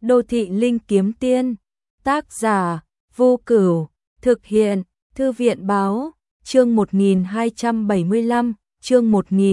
Đô thị linh kiếm tiên. Tác giả Vô Cửu. Thực hiện Thư viện báo. Chương 1275, chương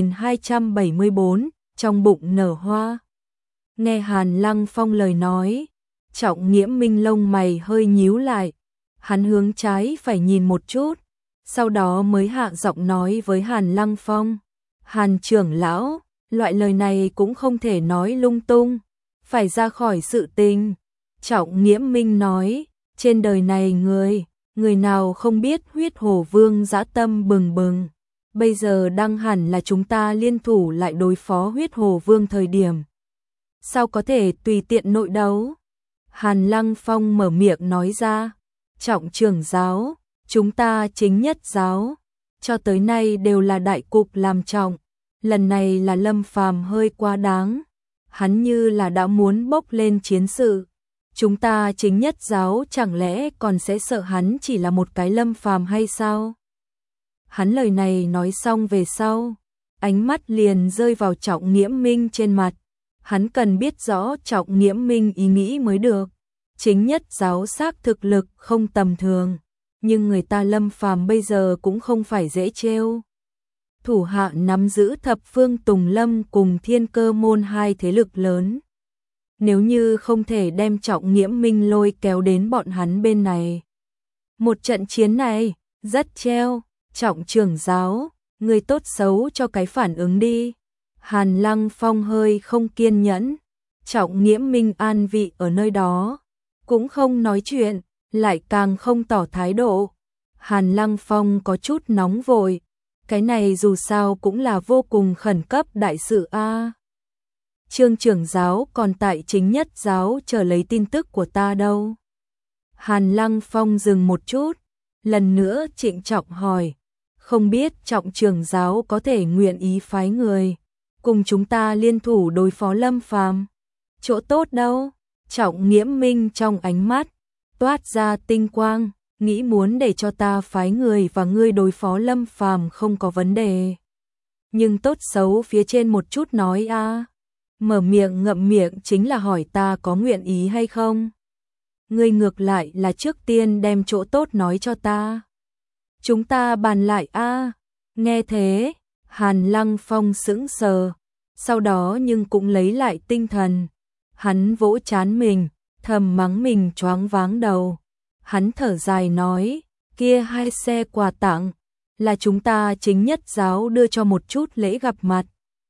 1274, trong bụng nở hoa. Nghe Hàn Lăng Phong lời nói, Trọng Nghiễm Minh lông mày hơi nhíu lại, hắn hướng trái phải nhìn một chút, sau đó mới hạ giọng nói với Hàn Lăng Phong: Hàn trưởng lão, loại lời này cũng không thể nói lung tung, phải ra khỏi sự tình. Trọng Nghiễm Minh nói, trên đời này người nào không biết Huyết Hổ Vương dã tâm bừng bừng, bây giờ đang hẳn là chúng ta liên thủ lại đối phó Huyết Hổ Vương thời điểm. Sao có thể tùy tiện nội đấu? Hàn Lăng Phong mở miệng nói ra, Trọng trưởng giáo, chúng ta chính nhất giáo, cho tới nay đều là đại cục làm trọng, lần này là Lâm Phàm hơi quá đáng, hắn như là đã muốn bốc lên chiến sự. Chúng ta chính nhất giáo chẳng lẽ còn sẽ sợ hắn chỉ là một cái Lâm Phàm hay sao? Hắn lời này nói xong về sau, ánh mắt liền rơi vào Trọng Nghiễm Minh trên mặt. Hắn cần biết rõ Trọng Nghiễm Minh ý nghĩ mới được. Chính nhất giáo xác thực lực không tầm thường, nhưng người ta Lâm Phàm bây giờ cũng không phải dễ trêu. Thủ hạ nắm giữ Thập Phương Tùng Lâm cùng Thiên Cơ môn hai thế lực lớn. Nếu như không thể đem Trọng Nghiễm Minh lôi kéo đến bọn hắn bên này, một trận chiến này rất treo. Trọng trưởng giáo, người tốt xấu cho cái phản ứng đi. Hàn Lăng Phong hơi không kiên nhẫn. Trọng Nghiễm Minh an vị ở nơi đó, cũng không nói chuyện, lại càng không tỏ thái độ. Hàn Lăng Phong có chút nóng vội, cái này dù sao cũng là vô cùng khẩn cấp đại sự a. Trương trưởng giáo còn tại chính nhất giáo chờ lấy tin tức của ta đâu. Hàn Lăng Phong dừng một chút, lần nữa trịnh trọng hỏi, không biết Trọng trưởng giáo có thể nguyện ý phái người cùng chúng ta liên thủ đối phó Lâm Phàm? Chỗ tốt đâu? Trọng Nghiễm Minh trong ánh mắt toát ra tinh quang, nghĩ muốn để cho ta phái người và ngươi đối phó Lâm Phàm không có vấn đề. Nhưng tốt xấu phía trên một chút nói a. Mở miệng ngậm miệng chính là hỏi ta có nguyện ý hay không. Ngươi ngược lại là trước tiên đem chỗ tốt nói cho ta. Chúng ta bàn lại a. Nghe thế, Hàn Lăng Phong sững sờ, sau đó nhưng cũng lấy lại tinh thần. Hắn vỗ trán mình, thầm mắng mình choáng váng đầu. Hắn thở dài nói, kia hai xe quà tặng là chúng ta chính nhất giáo đưa cho một chút lễ gặp mặt.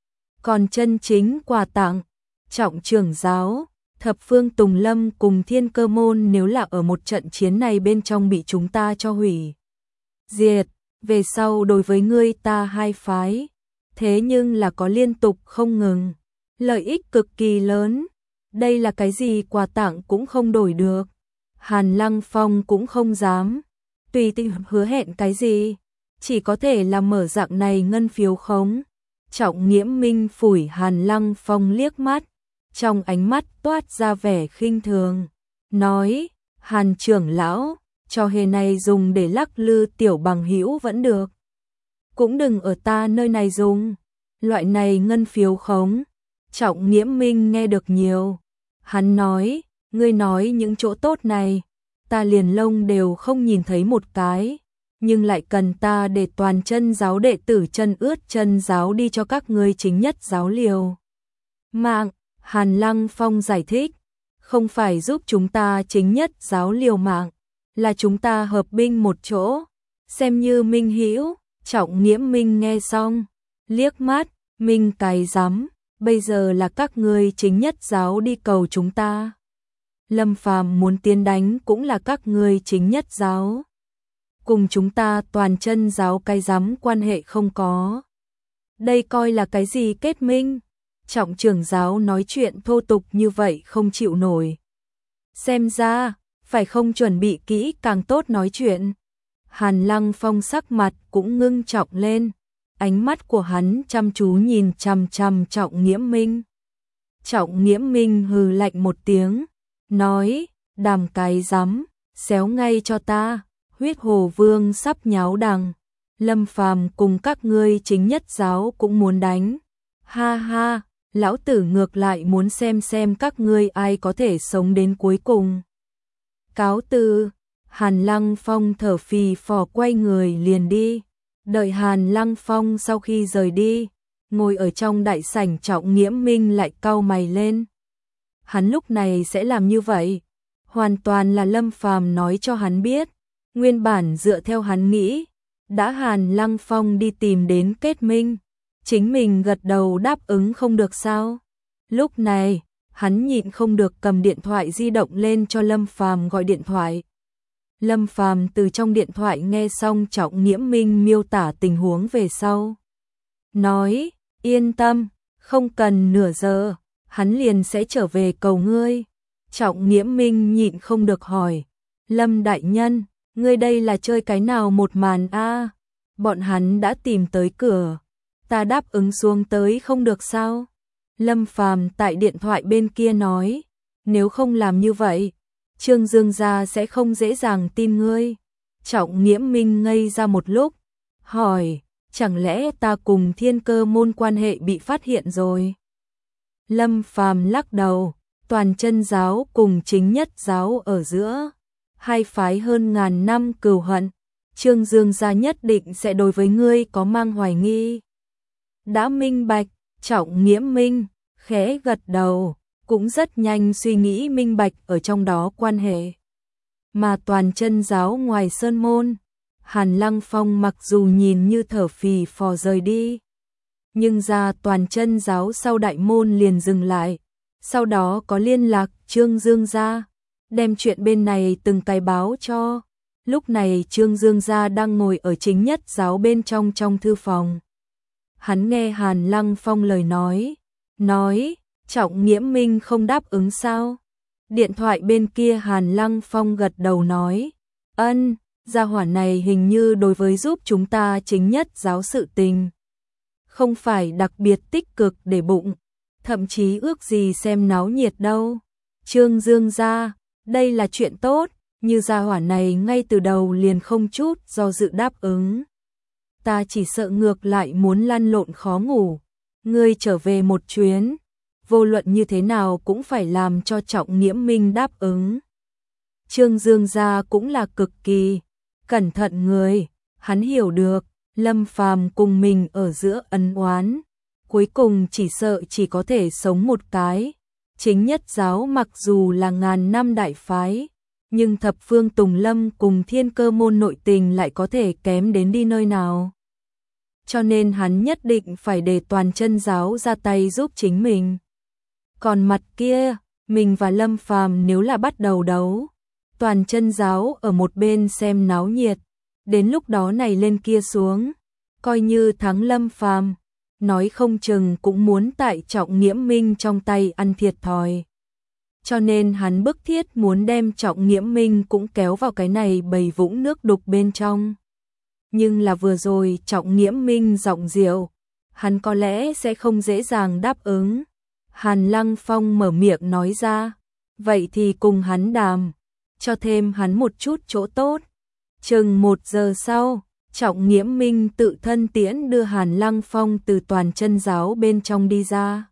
Còn chân chính quà tặng, Trọng trưởng giáo, Thập Phương Tùng Lâm cùng Thiên Cơ môn nếu là ở một trận chiến này bên trong bị chúng ta cho hủy diệt, về sau đối với ngươi ta hai phái, thế nhưng là có liên tục không ngừng, lợi ích cực kỳ lớn. Đây là cái gì quà tặng cũng không đổi được. Hàn Lăng Phong cũng không dám tùy tiện hứa hẹn cái gì, chỉ có thể là mở dạng này ngân phiếu khống. Trọng Nghiễm Minh phủi Hàn Lăng Phong liếc mắt, trong ánh mắt toát ra vẻ khinh thường, nói, Hàn trưởng lão, trò hề này dùng để lắc lư tiểu bằng hữu vẫn được, cũng đừng ở ta nơi này dùng, loại này ngân phiếu khống. Trọng Nghiễm Minh nghe được nhiều, hắn nói, ngươi nói những chỗ tốt này, ta liền lông đều không nhìn thấy một cái, nhưng lại cần ta để toàn chân giáo đệ tử chân ướt chân giáo đi cho các ngươi chính nhất giáo liều mạng. Hàn Lăng Phong giải thích, không phải giúp chúng ta chính nhất giáo liều mạng, là chúng ta hợp binh một chỗ, xem như minh hữu. Trọng Nghiễm Minh nghe xong, liếc mắt, minh cái rắm, bây giờ là các ngươi chính nhất giáo đi cầu chúng ta. Lâm Phàm muốn tiến đánh cũng là các ngươi chính nhất giáo, cùng chúng ta toàn chân giáo cái rắm quan hệ không có. Đây coi là cái gì kết minh? Trọng trưởng giáo nói chuyện thô tục như vậy không chịu nổi. Xem ra, phải không chuẩn bị kỹ càng tốt nói chuyện. Hàn Lăng Phong sắc mặt cũng ngưng trọng lên, ánh mắt của hắn chăm chú nhìn chằm chằm Trọng Nghiễm Minh. Trọng Nghiễm Minh hừ lạnh một tiếng, nói, đàm cái rắm, xéo ngay cho ta, Huyết Hổ Vương sắp nháo đằng, Lâm Phàm cùng các ngươi chính nhất giáo cũng muốn đánh. Ha ha, lão tử ngược lại muốn xem các ngươi ai có thể sống đến cuối cùng. Cáo từ. Hàn Lăng Phong thở phì phò quay người liền đi. Đợi Hàn Lăng Phong sau khi rời đi, ngồi ở trong đại sảnh Trọng Nghiễm Minh lại cau mày lên. Hắn lúc này sẽ làm như vậy, hoàn toàn là Lâm Phàm nói cho hắn biết. Nguyên bản dựa theo hắn nghĩ, đã Hàn Lăng Phong đi tìm đến kết minh, chính mình gật đầu đáp ứng không được sao? Lúc này, hắn nhịn không được cầm điện thoại di động lên cho Lâm Phàm gọi điện thoại. Lâm Phàm từ trong điện thoại nghe xong Trọng Nghiễm Minh miêu tả tình huống về sau. Nói, yên tâm, không cần nửa giờ, hắn liền sẽ trở về cầu ngươi. Trọng Nghiễm Minh nhịn không được hỏi, Lâm đại nhân, ngươi đây là chơi cái nào một màn a? Bọn hắn đã tìm tới cửa, ta đáp ứng xuống tới không được sao? Lâm Phàm tại điện thoại bên kia nói, nếu không làm như vậy, Trương Dương gia sẽ không dễ dàng tin ngươi. Trọng Nghiễm Minh ngây ra một lúc, hỏi, chẳng lẽ ta cùng Thiên Cơ môn quan hệ bị phát hiện rồi? Lâm Phàm lắc đầu, Toàn Chân giáo cùng Chính Nhất giáo ở giữa, hai phái hơn ngàn năm cừu hận, Trương Dương gia nhất định sẽ đối với ngươi có mang hoài nghi. Đã minh bạch, Trọng Nghiễm Minh khẽ gật đầu, cũng rất nhanh suy nghĩ minh bạch ở trong đó quan hệ. Mà Toàn Chân giáo ngoài sơn môn, Hàn Lăng Phong mặc dù nhìn như thở phì phò rời đi, nhưng ra Toàn Chân giáo sau đại môn liền dừng lại, sau đó có liên lạc Trương Dương gia, đem chuyện bên này từng cái báo cho. Lúc này Trương Dương gia đang ngồi ở Chính Nhất giáo bên trong thư phòng. Hắn nghe Hàn Lăng Phong lời nói, Trọng Nghiễm Minh không đáp ứng sao? Điện thoại bên kia Hàn Lăng Phong gật đầu nói, ân, gia hỏa này hình như đối với giúp chúng ta Chính Nhất giáo sự tình không phải đặc biệt tích cực để bụng, thậm chí ước gì xem náo nhiệt đâu. Trương Dương gia, đây là chuyện tốt, như gia hỏa này ngay từ đầu liền không chút do dự đáp ứng. Ta chỉ sợ ngược lại muốn lăn lộn khó ngủ, ngươi trở về một chuyến, vô luận như thế nào cũng phải làm cho Trọng Nghiễm Minh đáp ứng. Trương Dương gia cũng là cực kỳ cẩn thận người, hắn hiểu được, Lâm Phàm cùng mình ở giữa ân oán, cuối cùng chỉ sợ chỉ có thể sống một cái. Chính Nhất giáo mặc dù là ngàn năm đại phái, nhưng thập phương Tùng Lâm cùng Thiên Cơ môn nội tình lại có thể kém đến đi nơi nào. Cho nên hắn nhất định phải để Toàn Chân giáo ra tay giúp chính mình. Còn mặt kia, mình và Lâm Phàm nếu là bắt đầu đấu, Toàn Chân giáo ở một bên xem náo nhiệt, đến lúc đó này lên kia xuống, coi như thắng Lâm Phàm, nói không chừng cũng muốn tại Trọng Nghiễm Minh trong tay ăn thiệt thòi. Cho nên hắn bức thiết muốn đem Trọng Nghiễm Minh cũng kéo vào cái này bầy vũng nước đục bên trong. Nhưng là vừa rồi Trọng Nghiễm Minh giọng dịu, hắn có lẽ sẽ không dễ dàng đáp ứng. Hàn Lăng Phong mở miệng nói ra, vậy thì cùng hắn đàm, cho thêm hắn một chút chỗ tốt. Chừng 1 giờ sau, Trọng Nghiễm Minh tự thân tiễn đưa Hàn Lăng Phong từ Toàn Chân giáo bên trong đi ra.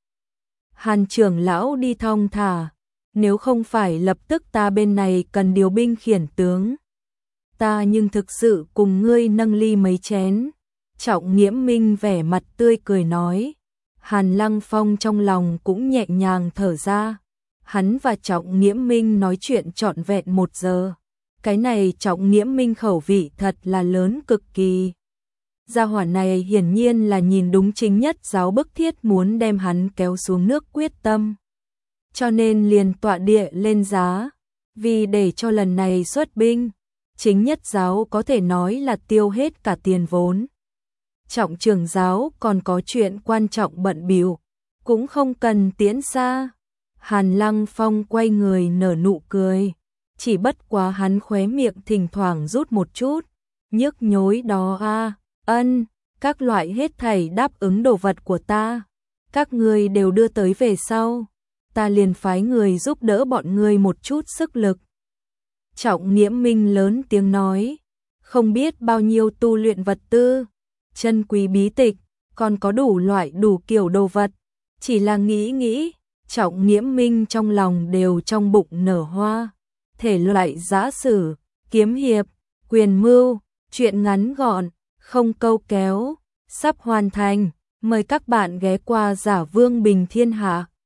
Hàn trưởng lão đi thong thả, nếu không phải lập tức ta bên này cần điều binh khiển tướng, ta nhưng thực sự cùng ngươi nâng ly mấy chén. Trọng Nghiễm Minh vẻ mặt tươi cười nói. Hàn Lăng Phong trong lòng cũng nhẹ nhàng thở ra. Hắn và Trọng Nghiễm Minh nói chuyện trọn vẹn 1 giờ. Cái này Trọng Nghiễm Minh khẩu vị thật là lớn cực kỳ. Gia hỏa này hiển nhiên là nhìn đúng Chính Nhất giáo bức thiết muốn đem hắn kéo xuống nước quyết tâm. Cho nên liền tọa địa lên giá. Vì để cho lần này xuất binh, Chính Nhất giáo có thể nói là tiêu hết cả tiền vốn. Trọng trưởng giáo còn có chuyện quan trọng bận bịu, cũng không cần tiến xa. Hàn Lăng Phong quay người nở nụ cười, chỉ bất quá hắn khóe miệng thỉnh thoảng rút một chút, nhức nhối đó a, ân, các loại hết thảy đáp ứng đồ vật của ta, các ngươi đều đưa tới về sau, ta liền phái người giúp đỡ bọn ngươi một chút sức lực. Trọng Nghiễm Minh lớn tiếng nói, không biết bao nhiêu tu luyện vật tư, chân quý bí tịch, còn có đủ loại đủ kiểu đồ vật, chỉ là nghĩ, Trọng Nghiễm Minh trong lòng đều trong bụng nở hoa. Thể loại giã sử, kiếm hiệp, quyền mưu, truyện ngắn gọn, không câu kéo, sắp hoàn thành. Mời các bạn ghé qua Giả Vương Bình Thiên Hạ.